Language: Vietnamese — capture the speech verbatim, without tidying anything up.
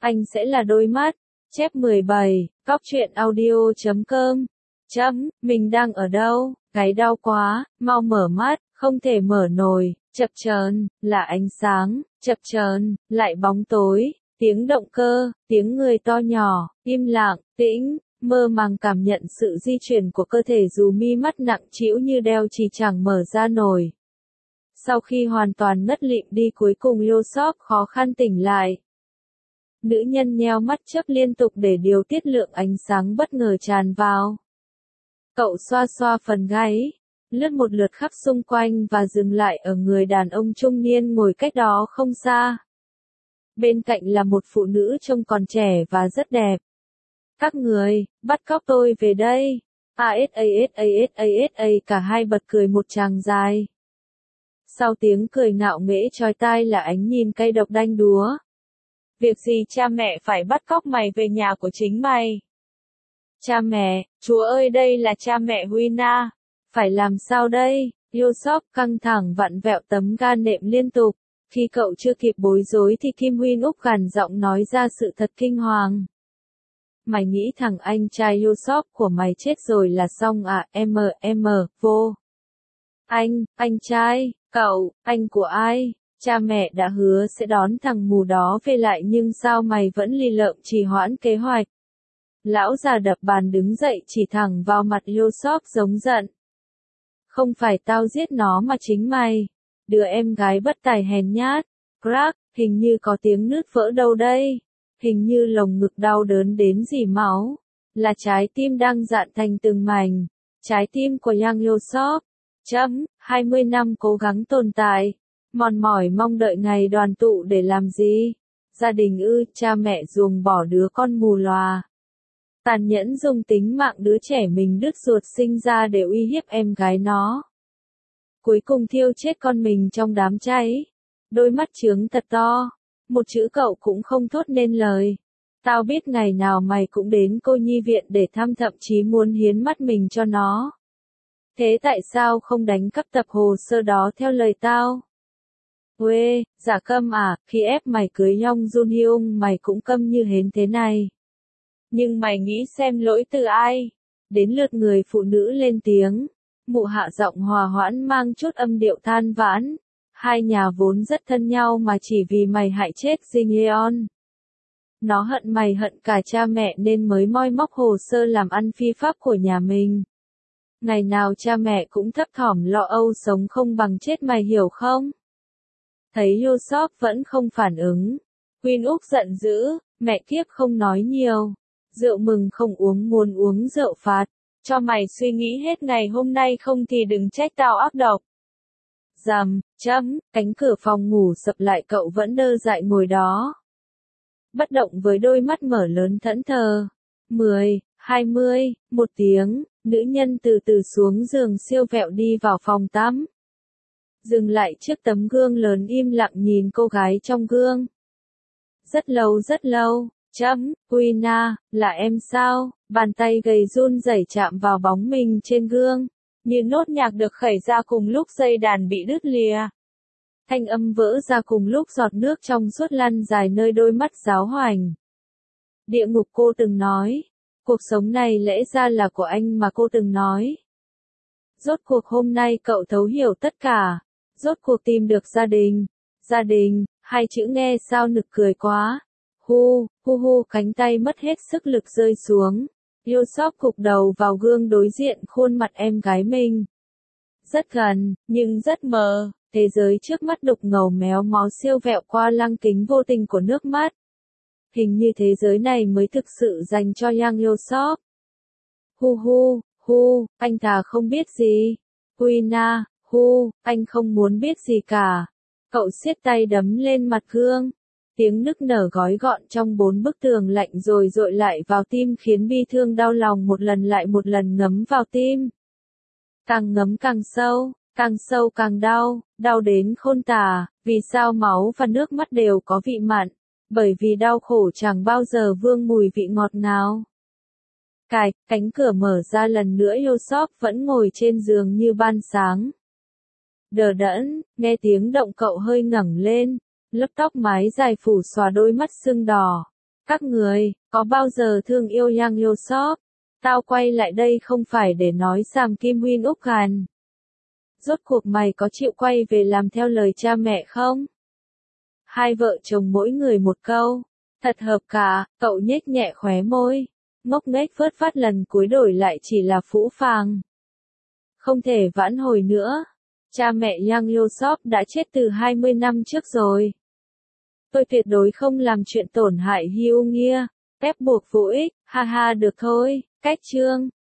anh sẽ là đôi mắt. Chép mười bảy, cóc truyện audio chấm com. Chấm, mình đang ở đâu? Gáy đau quá, mau mở mắt, không thể mở nổi, chập chờn, là ánh sáng, chập chờn, lại bóng tối, tiếng động cơ, tiếng người to nhỏ, im lặng, tĩnh, mơ màng cảm nhận sự di chuyển của cơ thể dù mi mắt nặng trĩu như đeo chì chẳng mở ra nổi. Sau khi hoàn toàn ngất lịm đi cuối cùng Yosop khó khăn tỉnh lại. Nữ nhân nheo mắt chớp liên tục để điều tiết lượng ánh sáng bất ngờ tràn vào. Cậu xoa xoa phần gáy, lướt một lượt khắp xung quanh và dừng lại ở người đàn ông trung niên ngồi cách đó không xa. Bên cạnh là một phụ nữ trông còn trẻ và rất đẹp. Các người, bắt cóc tôi về đây. Asasasasa cả hai bật cười một tràng dài. Sau tiếng cười ngạo nghễ chói tai là ánh nhìn cay độc đanh đúa. Việc gì cha mẹ phải bắt cóc mày về nhà của chính mày? Cha mẹ, chúa ơi đây là cha mẹ Huina. Phải làm sao đây? Yosop căng thẳng vặn vẹo tấm ga nệm liên tục. Khi cậu chưa kịp bối rối thì Kim Huyên Úc gằn giọng nói ra sự thật kinh hoàng. Mày nghĩ thằng anh trai Yosop của mày chết rồi là xong à? Em, em, vô. Anh, anh trai, cậu, anh của ai? Cha mẹ đã hứa sẽ đón thằng mù đó về lại nhưng sao mày vẫn lì lợm trì hoãn kế hoạch? Lão già đập bàn đứng dậy chỉ thẳng vào mặt Yosop giống giận. Không phải tao giết nó mà chính mày. Đứa em gái bất tài hèn nhát. Crack, hình như có tiếng nứt vỡ đâu đây. Hình như lồng ngực đau đớn đến rỉ máu. Là trái tim đang dạn thành từng mảnh. Trái tim của Yang Yosop. Chấm, hai mươi năm cố gắng tồn tại. Mòn mỏi mong đợi ngày đoàn tụ để làm gì? Gia đình ư, cha mẹ ruồng bỏ đứa con mù lòa. Tàn nhẫn dùng tính mạng đứa trẻ mình đứt ruột sinh ra để uy hiếp em gái nó. Cuối cùng thiêu chết con mình trong đám cháy. Đôi mắt trướng thật to. Một chữ cậu cũng không thốt nên lời. Tao biết ngày nào mày cũng đến cô nhi viện để thăm thậm chí muốn hiến mắt mình cho nó. Thế tại sao không đánh cắp tập hồ sơ đó theo lời tao? Uê, giả câm à, khi ép mày cưới Yong Jun Hyung mày cũng câm như hến thế này. Nhưng mày nghĩ xem lỗi từ ai? Đến lượt người phụ nữ lên tiếng. Mụ hạ giọng hòa hoãn mang chút âm điệu than vãn. Hai nhà vốn rất thân nhau mà chỉ vì mày hại chết Jin Yeon. Nó hận mày hận cả cha mẹ nên mới moi móc hồ sơ làm ăn phi pháp của nhà mình. Ngày nào cha mẹ cũng thấp thỏm lo âu sống không bằng chết mày hiểu không? Thấy Yosop vẫn không phản ứng. Huyên Úc giận dữ, mẹ kiếp không nói nhiều. Rượu mừng không uống muốn uống rượu phạt. Cho mày suy nghĩ hết ngày hôm nay không thì đừng trách tao ác độc. Rầm, chấm, cánh cửa phòng ngủ sập lại cậu vẫn đơ dại ngồi đó. Bất động với đôi mắt mở lớn thẫn thờ. Mười, hai mươi, một tiếng, nữ nhân từ từ xuống giường siêu vẹo đi vào phòng tắm. Dừng lại trước tấm gương lớn im lặng nhìn cô gái trong gương. Rất lâu rất lâu, chấm, Huina, là em sao? Bàn tay gầy run rẩy chạm vào bóng mình trên gương. Như nốt nhạc được khẩy ra cùng lúc dây đàn bị đứt lìa. Thanh âm vỡ ra cùng lúc giọt nước trong suốt lăn dài nơi đôi mắt giáo hoành. Địa ngục cô từng nói. Cuộc sống này lẽ ra là của anh mà cô từng nói. Rốt cuộc hôm nay cậu thấu hiểu tất cả. Rốt cuộc tìm được gia đình. Gia đình, hai chữ nghe sao nực cười quá. Hu, hu hu cánh tay mất hết sức lực rơi xuống. Yosop gục đầu vào gương đối diện khuôn mặt em gái mình. Rất gần, nhưng rất mờ, thế giới trước mắt đục ngầu méo mó siêu vẹo qua lăng kính vô tình của nước mắt. Hình như thế giới này mới thực sự dành cho Yang Yosop. Hu hu, hu, anh thà không biết gì. Huina, hu, anh không muốn biết gì cả. Cậu siết tay đấm lên mặt gương. Tiếng nức nở gói gọn trong bốn bức tường lạnh rồi dội lại vào tim khiến bi thương đau lòng một lần lại một lần ngấm vào tim. Càng ngấm càng sâu, càng sâu càng đau, đau đến khôn tả, vì sao máu và nước mắt đều có vị mặn, bởi vì đau khổ chẳng bao giờ vương mùi vị ngọt ngào. Cài, cánh cửa mở ra lần nữa Yosop vẫn ngồi trên giường như ban sáng. Đờ đẫn, nghe tiếng động cậu hơi ngẩng lên. Lớp tóc mái dài phủ xòa đôi mắt sưng đỏ. Các người, có bao giờ thương yêu Yang Yosop? Tao quay lại đây không phải để nói Sam Kim Win Úc Hàn. Rốt cuộc mày có chịu quay về làm theo lời cha mẹ không? Hai vợ chồng mỗi người một câu. Thật hợp cả, cậu nhếch nhẹ khóe môi. Ngốc nghếch phớt phát lần cuối đổi lại chỉ là phũ phàng. Không thể vãn hồi nữa. Cha mẹ Yang Yosop đã chết từ hai mươi năm trước rồi. Tôi tuyệt đối không làm chuyện tổn hại Hugh Nghia. Ép buộc vô ích, ha ha được thôi, cách chương.